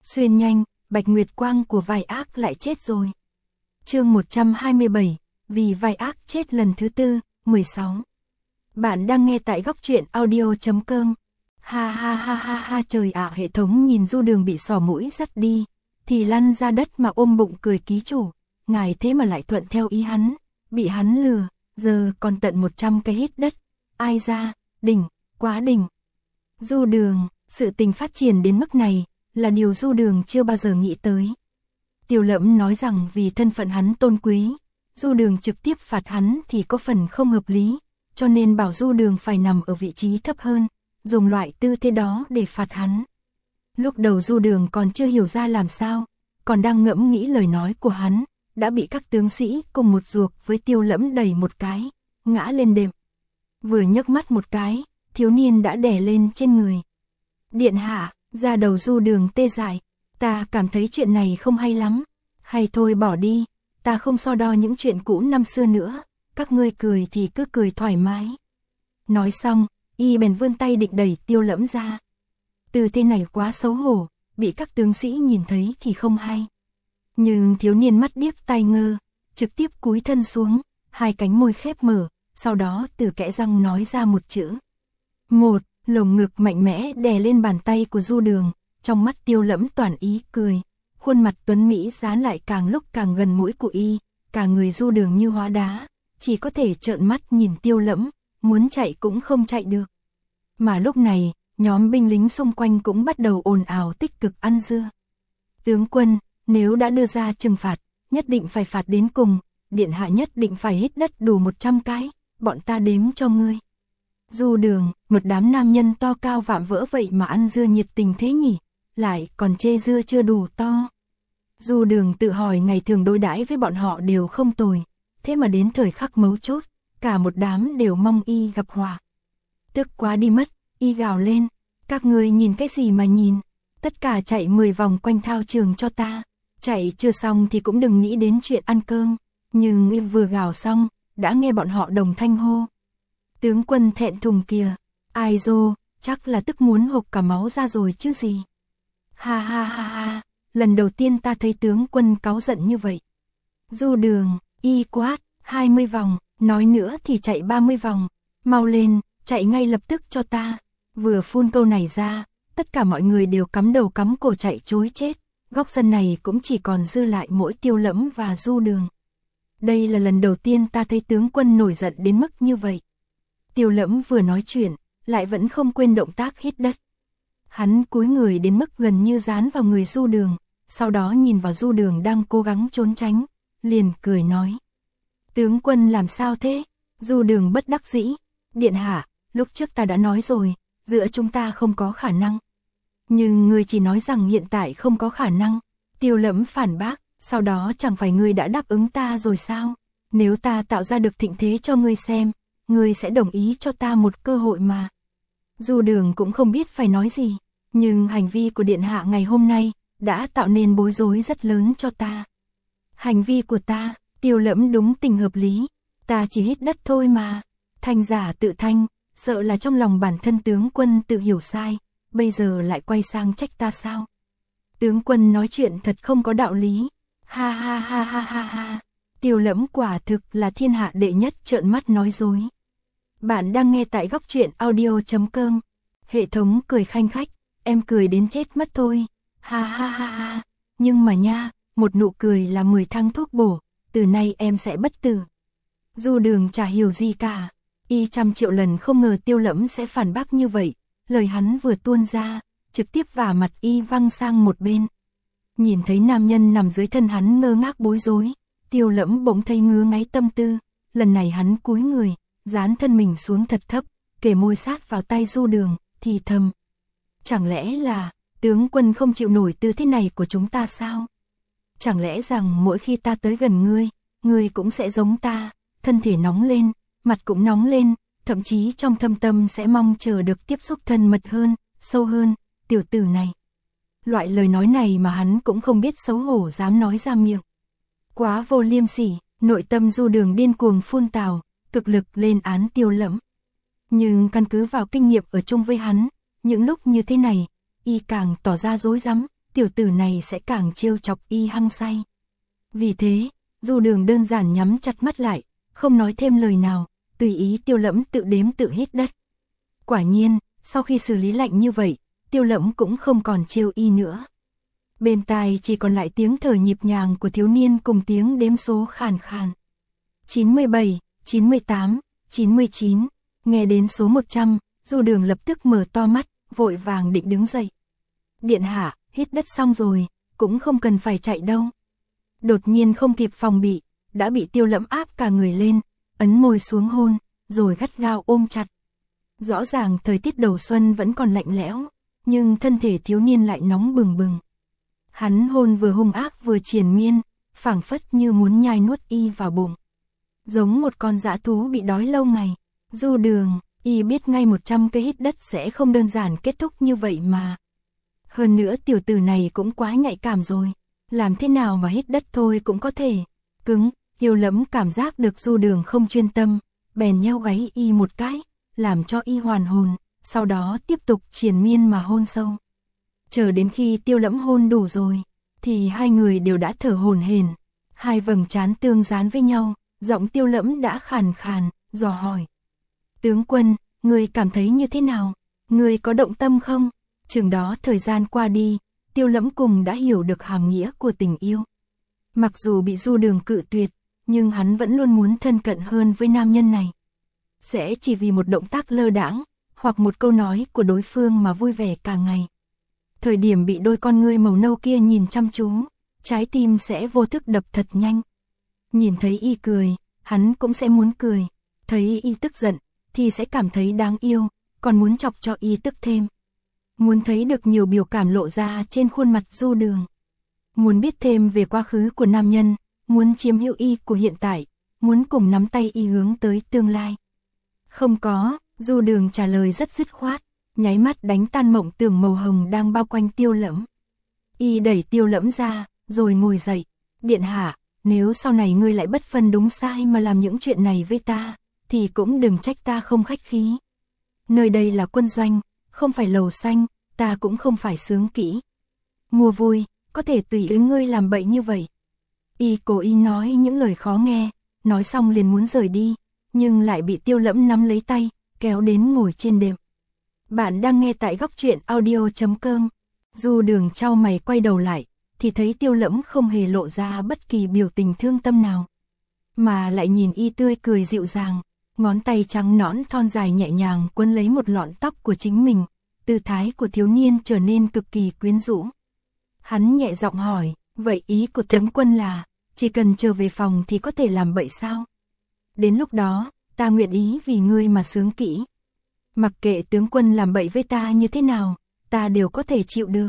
Xuyên nhanh, Bạch Nguyệt Quang của vai ác lại chết rồi. Chương 127, vì vai ác chết lần thứ tư, 16. Bạn đang nghe tại góc truyện audio.com. Ha ha ha ha ha, trời ạ, hệ thống nhìn Du Đường bị sỏ mũi dắt đi, thì lăn ra đất mà ôm bụng cười: ký chủ, ngài thế mà lại thuận theo ý hắn, bị hắn lừa, giờ còn tận 100 cái hít đất. Ai ra, đỉnh, quá đỉnh. Du Đường, sự tình phát triển đến mức này là điều Du Đường chưa bao giờ nghĩ tới. Tiêu Lẫm nói rằng vì thân phận hắn tôn quý, Du Đường trực tiếp phạt hắn thì có phần không hợp lý, cho nên bảo Du Đường phải nằm ở vị trí thấp hơn, dùng loại tư thế đó để phạt hắn. Lúc đầu Du Đường còn chưa hiểu ra làm sao, còn đang ngẫm nghĩ lời nói của hắn, đã bị các tướng sĩ cùng một ruột với Tiêu Lẫm đẩy một cái, ngã lên đệm. Vừa nhấc mắt một cái, thiếu niên đã đè lên trên người. Điện hạ, da đầu Du Đường tê dại, ta cảm thấy chuyện này không hay lắm, hay thôi bỏ đi, ta không so đo những chuyện cũ năm xưa nữa, các ngươi cười thì cứ cười thoải mái. Nói xong, y bèn vươn tay định đẩy Tiêu Lẫm ra. Từ thế này quá xấu hổ, bị các tướng sĩ nhìn thấy thì không hay. Nhưng thiếu niên mắt điếc tai ngơ, trực tiếp cúi thân xuống, hai cánh môi khép mở, sau đó từ kẽ răng nói ra một chữ. Một, lồng ngực mạnh mẽ đè lên bàn tay của Du Đường, trong mắt Tiêu Lẫm toàn ý cười, khuôn mặt tuấn mỹ dán lại càng lúc càng gần mũi của y, cả người Du Đường như hóa đá, chỉ có thể trợn mắt nhìn Tiêu Lẫm, muốn chạy cũng không chạy được. Mà lúc này, nhóm binh lính xung quanh cũng bắt đầu ồn ào tích cực ăn dưa. Tướng quân, nếu đã đưa ra trừng phạt, nhất định phải phạt đến cùng, điện hạ nhất định phải hít đất đủ 100 cái, bọn ta đếm cho ngươi. Du Đường, một đám nam nhân to cao vạm vỡ vậy mà ăn dưa nhiệt tình thế nhỉ, lại còn chê dưa chưa đủ to. Du Đường tự hỏi ngày thường đối đãi với bọn họ đều không tồi, thế mà đến thời khắc mấu chốt, cả một đám đều mong y gặp họa. Tức quá đi mất, y gào lên, các ngươi nhìn cái gì mà nhìn, tất cả chạy 10 vòng quanh thao trường cho ta, chạy chưa xong thì cũng đừng nghĩ đến chuyện ăn cơm. Nhưng y vừa gào xong, đã nghe bọn họ đồng thanh hô. Tướng quân thẹn thùng kìa, ai dô, chắc là tức muốn hộc cả máu ra rồi chứ gì. Ha ha ha ha, lần đầu tiên ta thấy tướng quân cáu giận như vậy. Du Đường, y quát, 20 vòng, nói nữa thì chạy 30 vòng, mau lên, chạy ngay lập tức cho ta. Vừa phun câu này ra, tất cả mọi người đều cắm đầu cắm cổ chạy trối chết, góc sân này cũng chỉ còn dư lại mỗi Tiêu Lẫm và Du Đường. Đây là lần đầu tiên ta thấy tướng quân nổi giận đến mức như vậy. Tiêu Lẫm vừa nói chuyện, lại vẫn không quên động tác hít đất. Hắn cúi người đến mức gần như dán vào người Du Đường, sau đó nhìn vào Du Đường đang cố gắng trốn tránh, liền cười nói. Tướng quân làm sao thế? Du Đường bất đắc dĩ. Điện hạ, lúc trước ta đã nói rồi, giữa chúng ta không có khả năng. Nhưng ngươi chỉ nói rằng hiện tại không có khả năng. Tiêu Lẫm phản bác, sau đó chẳng phải ngươi đã đáp ứng ta rồi sao? Nếu ta tạo ra được thịnh thế cho ngươi xem, ngươi sẽ đồng ý cho ta một cơ hội mà. Du Đường cũng không biết phải nói gì, nhưng hành vi của điện hạ ngày hôm nay đã tạo nên bối rối rất lớn cho ta. Hành vi của ta, Tiêu Lẫm đúng tình hợp lý, ta chỉ hít đất thôi mà. Thanh giả tự thanh, sợ là trong lòng bản thân tướng quân tự hiểu sai, bây giờ lại quay sang trách ta sao? Tướng quân nói chuyện thật không có đạo lý. Ha ha ha ha ha ha. Tiêu Lẫm quả thực là thiên hạ đệ nhất trợn mắt nói dối. Bạn đang nghe tại góc truyện audio.com. Hệ thống cười khanh khách, em cười đến chết mất thôi. Ha ha ha ha. Nhưng mà nha, một nụ cười là 10 thang thuốc bổ, từ nay em sẽ bất tử. Du Đường chả hiểu gì cả. Y trăm triệu lần không ngờ Tiêu Lẫm sẽ phản bác như vậy, lời hắn vừa tuôn ra, trực tiếp vả mặt y văng sang một bên. Nhìn thấy nam nhân nằm dưới thân hắn ngơ ngác bối rối, Tiêu Lẫm bỗng thấy ngứa ngáy tâm tư, lần này hắn cúi người, dán thân mình xuống thật thấp, kề môi sát vào tay Du Đường, thì thầm. Chẳng lẽ là, tướng quân không chịu nổi tư thế này của chúng ta sao? Chẳng lẽ rằng mỗi khi ta tới gần ngươi cũng sẽ giống ta, thân thể nóng lên, mặt cũng nóng lên, thậm chí trong thâm tâm sẽ mong chờ được tiếp xúc thân mật hơn, sâu hơn, tiểu tử này. Loại lời nói này mà hắn cũng không biết xấu hổ dám nói ra miệng. Quá vô liêm sỉ, nội tâm Du Đường điên cuồng phun tào, cực lực lên án Tiêu Lẫm. Nhưng căn cứ vào kinh nghiệm ở chung với hắn, những lúc như thế này, y càng tỏ ra rối rắm, tiểu tử này sẽ càng trêu chọc y hăng say. Vì thế, Du Đường đơn giản nhắm chặt mắt lại, không nói thêm lời nào, tùy ý Tiêu Lẫm tự đếm tự hít đất. Quả nhiên, sau khi xử lý lạnh như vậy, Tiêu Lẫm cũng không còn trêu y nữa. Bên tai chỉ còn lại tiếng thở nhịp nhàng của thiếu niên cùng tiếng đếm số khàn khàn. 97, 98, 99, nghe đến số 100, Du Đường lập tức mở to mắt, vội vàng định đứng dậy. Điện hạ, hít đất xong rồi, cũng không cần phải chạy đâu. Đột nhiên không kịp phòng bị, đã bị Tiêu Lẫm áp cả người lên, ấn môi xuống hôn, rồi gắt gao ôm chặt. Rõ ràng thời tiết đầu xuân vẫn còn lạnh lẽo, nhưng thân thể thiếu niên lại nóng bừng bừng. Hắn hôn vừa hung ác vừa triền miên, phảng phất như muốn nhai nuốt y vào bụng. Giống một con dã thú bị đói lâu ngày. Du Đường, y biết ngay 100 cái hít đất sẽ không đơn giản kết thúc như vậy mà. Hơn nữa tiểu tử này cũng quá nhạy cảm rồi. Làm thế nào mà hít đất thôi cũng có thể. Cứng, Tiêu Lẫm cảm giác được Du Đường không chuyên tâm, bèn nheo gáy y một cái, làm cho y hoàn hồn, sau đó tiếp tục triền miên mà hôn sâu. Chờ đến khi Tiêu Lẫm hôn đủ rồi, thì hai người đều đã thở hổn hển, hai vầng trán tương dán với nhau, giọng Tiêu Lẫm đã khàn khàn, dò hỏi. Tướng quân, ngươi cảm thấy như thế nào? Ngươi có động tâm không? Chừng đó thời gian qua đi, Tiêu Lẫm cùng đã hiểu được hàm nghĩa của tình yêu. Mặc dù bị Du Đường cự tuyệt, nhưng hắn vẫn luôn muốn thân cận hơn với nam nhân này. Sẽ chỉ vì một động tác lơ đãng, hoặc một câu nói của đối phương mà vui vẻ cả ngày. Thời điểm bị đôi con ngươi màu nâu kia nhìn chăm chú, trái tim sẽ vô thức đập thật nhanh. Nhìn thấy y cười, hắn cũng sẽ muốn cười. Thấy y tức giận, thì sẽ cảm thấy đáng yêu, còn muốn chọc cho y tức thêm. Muốn thấy được nhiều biểu cảm lộ ra trên khuôn mặt Du Đường. Muốn biết thêm về quá khứ của nam nhân, muốn chiếm hữu y của hiện tại, muốn cùng nắm tay y hướng tới tương lai. Không có, Du Đường trả lời rất dứt khoát, nháy mắt đánh tan mộng tưởng màu hồng đang bao quanh Tiêu Lẫm. Y đẩy Tiêu Lẫm ra, rồi ngồi dậy. Điện hạ, nếu sau này ngươi lại bất phân đúng sai mà làm những chuyện này với ta, thì cũng đừng trách ta không khách khí. Nơi đây là quân doanh, không phải lầu xanh, ta cũng không phải sướng kỹ. Mua vui, có thể tùy ý ngươi làm bậy như vậy. Y cố ý nói những lời khó nghe, nói xong liền muốn rời đi, nhưng lại bị Tiêu Lẫm nắm lấy tay, kéo đến ngồi trên đệm. Bạn đang nghe tại góc truyện audio.com. Du Đường chau mày quay đầu lại, thì thấy Tiêu Lẫm không hề lộ ra bất kỳ biểu tình thương tâm nào, mà lại nhìn y tươi cười dịu dàng, ngón tay trắng nõn thon dài nhẹ nhàng quấn lấy một lọn tóc của chính mình, tư thái của thiếu niên trở nên cực kỳ quyến rũ. Hắn nhẹ giọng hỏi, vậy ý của tướng quân là, chỉ cần trở về phòng thì có thể làm bậy sao? Đến lúc đó, ta nguyện ý vì ngươi mà sướng kỹ. Mặc kệ tướng quân làm bậy với ta như thế nào, ta đều có thể chịu được.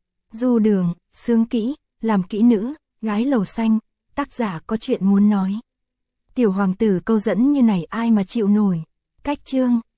Du Đường, sướng kỹ, làm kỹ nữ, gái lầu xanh, tác giả có chuyện muốn nói. Tiểu hoàng tử câu dẫn như này ai mà chịu nổi. Cách chương